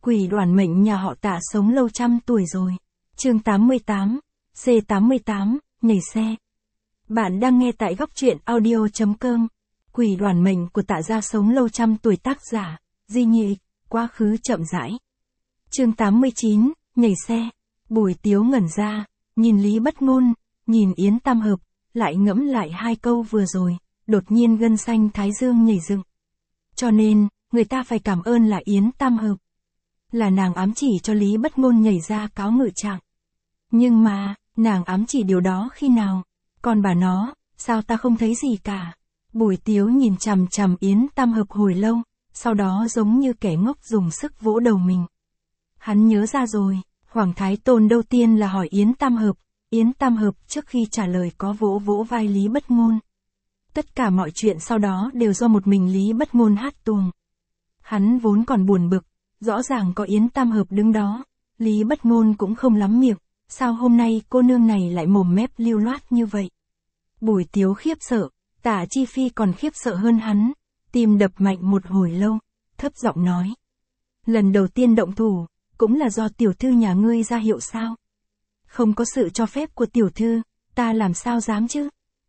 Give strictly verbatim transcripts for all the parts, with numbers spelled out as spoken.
Quỷ đoản mệnh nhà họ Tạ sống lâu trăm tuổi rồi. Chương tám mươi tám, C tám mươi tám, nhảy xe. Bạn đang nghe tại góc truyện audio chấm com. Quỷ đoản mệnh của Tạ gia sống lâu trăm tuổi, tác giả Di Nhị, quá khứ chậm rãi. Chương tám mươi chín, nhảy xe. Bùi Tiếu ngẩn ra, nhìn Lý Bất Ngôn, nhìn Yến Tam Hợp, lại ngẫm lại hai câu vừa rồi, đột nhiên gân xanh thái dương nhảy dựng. Cho nên, người ta phải cảm ơn là Yến Tam Hợp. Là nàng ám chỉ cho Lý Bất Ngôn nhảy ra cáo ngự trạng. Nhưng mà, nàng ám chỉ điều đó khi nào? Còn bà nó, sao ta không thấy gì cả? Bùi Tiếu nhìn chằm chằm Yến Tam Hợp hồi lâu, sau đó giống như kẻ ngốc dùng sức vỗ đầu mình. Hắn nhớ ra rồi, Hoàng Thái Tôn đầu tiên là hỏi Yến Tam Hợp, Yến Tam Hợp trước khi trả lời có vỗ vỗ vai Lý Bất Ngôn. Tất cả mọi chuyện sau đó đều do một mình Lý Bất Ngôn hát tuồng. Hắn vốn còn buồn bực, rõ ràng có Yến Tam Hợp đứng đó, Lý Bất Ngôn cũng không lắm miệng, sao hôm nay cô nương này lại mồm mép lưu loát như vậy? Bùi Tiếu khiếp sợ, Tạ Chi Phi còn khiếp sợ hơn hắn, tim đập mạnh một hồi lâu, thấp giọng nói. Lần đầu tiên động thủ, cũng là do tiểu thư nhà ngươi ra hiệu sao? Không có sự cho phép của tiểu thư, ta làm sao dám chứ?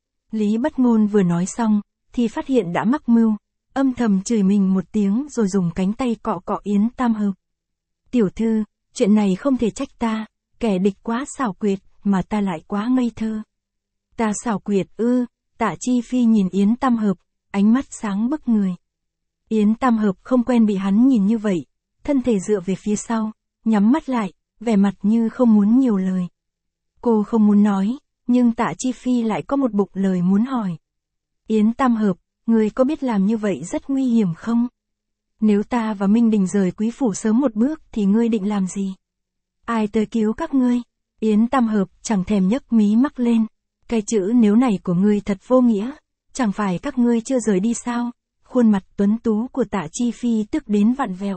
Lý Bất Ngôn vừa nói xong, thì phát hiện đã mắc mưu, âm thầm chửi mình một tiếng rồi dùng cánh tay cọ cọ Yến Tam Hợp. Tiểu thư, chuyện này không thể trách ta, kẻ địch quá xảo quyệt, mà ta lại quá ngây thơ. Ta xảo quyệt ư? Tạ Chi Phi nhìn Yến Tam Hợp, ánh mắt sáng bức người. Yến Tam Hợp không quen bị hắn nhìn như vậy, thân thể dựa về phía sau, nhắm mắt lại, vẻ mặt như không muốn nhiều lời. Cô không muốn nói, nhưng Tạ Chi Phi lại có một bụng lời muốn hỏi. Yến Tam Hợp, ngươi có biết làm như vậy rất nguy hiểm không? Nếu ta và Minh Đình rời quý phủ sớm một bước thì ngươi định làm gì? Ai tới cứu các ngươi? Yến Tam Hợp chẳng thèm nhấc mí mắc lên. Cái chữ nếu này của ngươi thật vô nghĩa, chẳng phải các ngươi chưa rời đi sao? Khuôn mặt tuấn tú của Tạ Chi Phi tức đến vặn vẹo.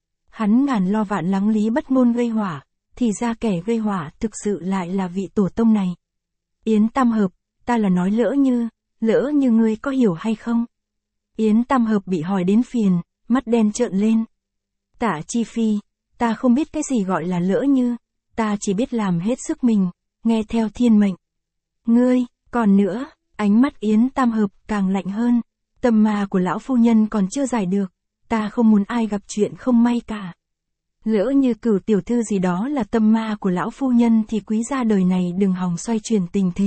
Hắn ngàn lo vạn lắng Lý Bất Ngôn gây hỏa, thì ra kẻ gây hỏa thực sự lại là vị tổ tông này. Yến Tam Hợp, ta là nói lỡ như, lỡ như ngươi có hiểu hay không? Yến Tam Hợp bị hỏi đến phiền, mắt đen trợn lên. Tạ Chi Phi, ta không biết cái gì gọi là lỡ như, ta chỉ biết làm hết sức mình, nghe theo thiên mệnh. Ngươi, còn nữa, ánh mắt Yến Tam Hợp càng lạnh hơn, tâm ma của lão phu nhân còn chưa giải được, ta không muốn ai gặp chuyện không may cả. Lỡ như Cửu tiểu thư gì đó là tâm ma của lão phu nhân thì quý gia đời này đừng hòng xoay chuyển tình thế.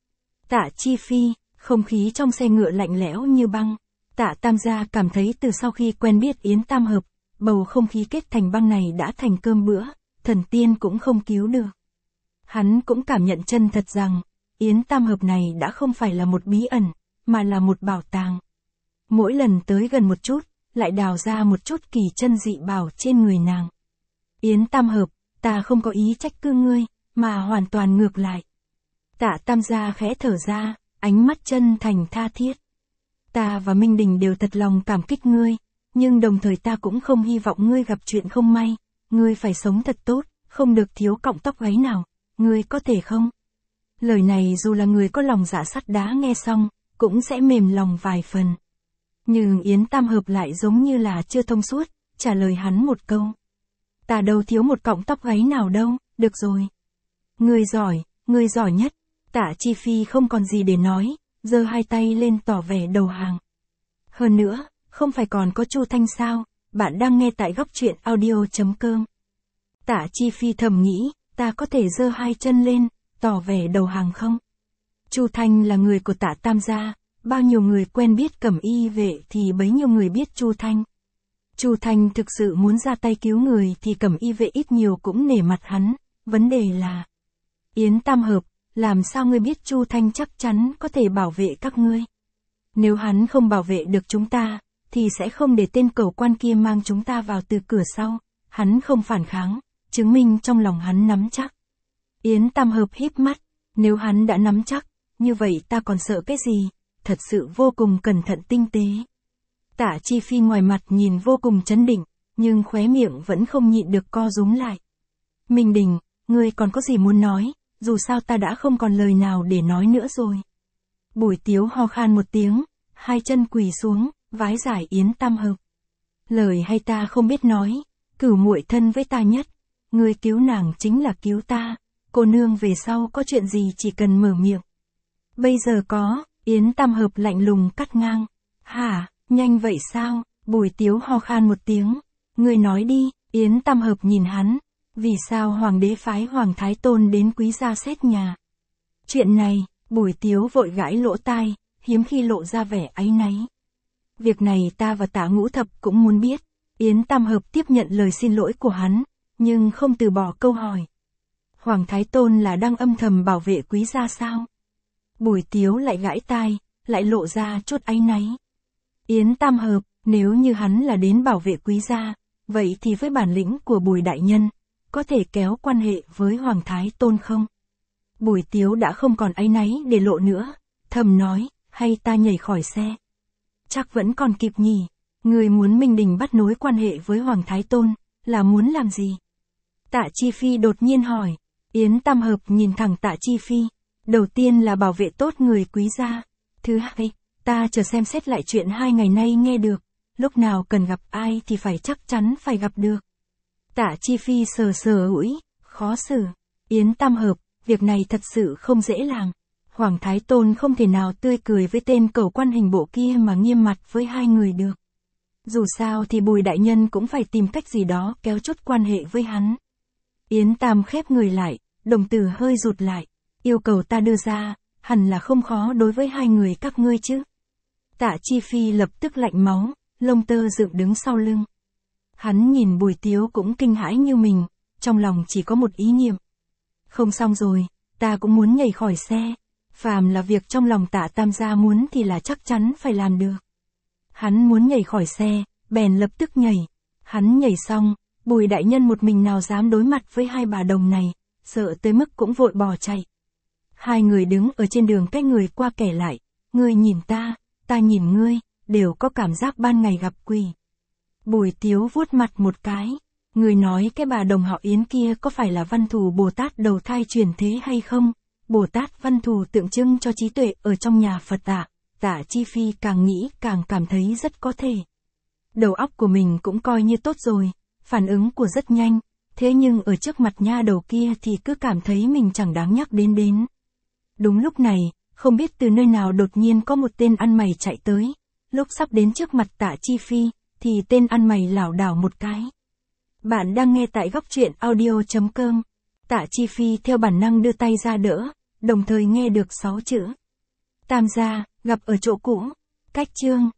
Tạ Chi Phi, không khí trong xe ngựa lạnh lẽo như băng. Tạ Tam gia cảm thấy từ sau khi quen biết Yến Tam Hợp, bầu không khí kết thành băng này đã thành cơm bữa, thần tiên cũng không cứu được. Hắn cũng cảm nhận chân thật rằng, Yến Tam Hợp này đã không phải là một bí ẩn, mà là một bảo tàng. Mỗi lần tới gần một chút, lại đào ra một chút kỳ chân dị bảo trên người nàng. Yến Tam Hợp, ta không có ý trách cứ ngươi, mà hoàn toàn ngược lại. Tạ Tam gia khẽ thở ra, ánh mắt chân thành tha thiết. Ta và Minh Đình đều thật lòng cảm kích ngươi, nhưng đồng thời ta cũng không hy vọng ngươi gặp chuyện không may, ngươi phải sống thật tốt, không được thiếu cọng tóc gáy nào, ngươi có thể không? Lời này dù là người có lòng dạ sắt đá nghe xong, cũng sẽ mềm lòng vài phần. Nhưng Yến Tam Hợp lại giống như là chưa thông suốt, trả lời hắn một câu. Ta đâu thiếu một cọng tóc gáy nào đâu, được rồi. Ngươi giỏi, ngươi giỏi nhất. Tạ Chi Phi không còn gì để nói, giơ hai tay lên tỏ vẻ đầu hàng. Hơn nữa, không phải còn có Chu Thanh sao? Bạn đang nghe tại góc truyện audio chấm com. Tạ Chi Phi thầm nghĩ, ta có thể giơ hai chân lên, tỏ vẻ đầu hàng không? Chu Thanh là người của Tạ Tam gia, bao nhiêu người quen biết Cẩm Y vệ thì bấy nhiêu người biết Chu Thanh. Chu Thanh thực sự muốn ra tay cứu người thì Cẩm Y vệ ít nhiều cũng nể mặt hắn, vấn đề là Yến Tam Hợp, làm sao ngươi biết Chu Thanh chắc chắn có thể bảo vệ các ngươi? Nếu hắn không bảo vệ được chúng ta, thì sẽ không để tên cẩu quan kia mang chúng ta vào từ cửa sau, hắn không phản kháng, chứng minh trong lòng hắn nắm chắc. Yến Tam Hợp híp mắt, nếu hắn đã nắm chắc, như vậy ta còn sợ cái gì? Thật sự vô cùng cẩn thận tinh tế. Tạ Chi Phi ngoài mặt nhìn vô cùng trấn định, nhưng khóe miệng vẫn không nhịn được co rúm lại. Minh Đình, ngươi còn có gì muốn nói, dù sao ta đã không còn lời nào để nói nữa rồi. Bùi Tiếu ho khan một tiếng, hai chân quỳ xuống, vái giải Yến Tam Hợp. Lời hay ta không biết nói, Cửu muội thân với ta nhất, ngươi cứu nàng chính là cứu ta, cô nương về sau có chuyện gì chỉ cần mở miệng. Bây giờ có, Yến Tam Hợp lạnh lùng cắt ngang. Hả, nhanh vậy sao? Bùi Tiếu ho khan một tiếng. Ngươi nói đi, Yến Tam Hợp nhìn hắn. Vì sao hoàng đế phái Hoàng Thái Tôn đến quý gia xét nhà? Chuyện này, Bùi Tiếu vội gãi lỗ tai, hiếm khi lộ ra vẻ áy náy. Việc này ta và Tạ Ngũ Thập cũng muốn biết. Yến Tam Hợp tiếp nhận lời xin lỗi của hắn, nhưng không từ bỏ câu hỏi. Hoàng Thái Tôn là đang âm thầm bảo vệ quý gia sao? Bùi Tiếu lại gãi tai, lại lộ ra chút áy náy. Yến Tam Hợp, nếu như hắn là đến bảo vệ quý gia, vậy thì với bản lĩnh của Bùi đại nhân, có thể kéo quan hệ với Hoàng Thái Tôn không? Bùi Tiếu đã không còn áy náy để lộ nữa, thầm nói, hay ta nhảy khỏi xe? Chắc vẫn còn kịp nhỉ, người muốn Minh Đình bắt nối quan hệ với Hoàng Thái Tôn, là muốn làm gì? Tạ Chi Phi đột nhiên hỏi. Yến Tam Hợp nhìn thẳng Tạ Chi Phi. Đầu tiên là bảo vệ tốt người quý gia. Thứ hai, ta chờ xem xét lại chuyện hai ngày nay nghe được. Lúc nào cần gặp ai thì phải chắc chắn phải gặp được. Tạ Chi Phi sờ sờ ủi, khó xử. Yến Tam Hợp, việc này thật sự không dễ làm. Hoàng Thái Tôn không thể nào tươi cười với tên cẩu quan hình bộ kia mà nghiêm mặt với hai người được. Dù sao thì Bùi đại nhân cũng phải tìm cách gì đó kéo chút quan hệ với hắn. Yến Tam khép người lại, đồng tử hơi rụt lại. Yêu cầu ta đưa ra, hẳn là không khó đối với hai người các ngươi chứ. Tạ Chi Phi lập tức lạnh máu, lông tơ dựng đứng sau lưng. Hắn nhìn Bùi Tiếu cũng kinh hãi như mình, trong lòng chỉ có một ý niệm. Không xong rồi, ta cũng muốn nhảy khỏi xe. Phàm là việc trong lòng Tạ Tam gia muốn thì là chắc chắn phải làm được. Hắn muốn nhảy khỏi xe, bèn lập tức nhảy. Hắn nhảy xong, Bùi đại nhân một mình nào dám đối mặt với hai bà đồng này, sợ tới mức cũng vội bỏ chạy. Hai người đứng ở trên đường cách người qua kẻ lại, ngươi nhìn ta, ta nhìn ngươi, đều có cảm giác ban ngày gặp quỷ. Bùi Tiếu vuốt mặt một cái, người nói cái bà đồng họ Yến kia có phải là Văn Thù Bồ Tát đầu thai truyền thế hay không? Bồ Tát Văn Thù tượng trưng cho trí tuệ ở trong nhà Phật ạ. Tạ Chi Phi càng nghĩ càng cảm thấy rất có thể. Đầu óc của mình cũng coi như tốt rồi, phản ứng của rất nhanh, thế nhưng ở trước mặt nha đầu kia thì cứ cảm thấy mình chẳng đáng nhắc đến đến. Đúng lúc này, không biết từ nơi nào đột nhiên có một tên ăn mày chạy tới. Lúc sắp đến trước mặt Tạ Chi Phi, thì tên ăn mày lảo đảo một cái. Bạn đang nghe tại góc truyện audio chấm com. Tạ Chi Phi theo bản năng đưa tay ra đỡ, đồng thời nghe được sáu chữ. Tam gia, gặp ở chỗ cũ. Cách chương.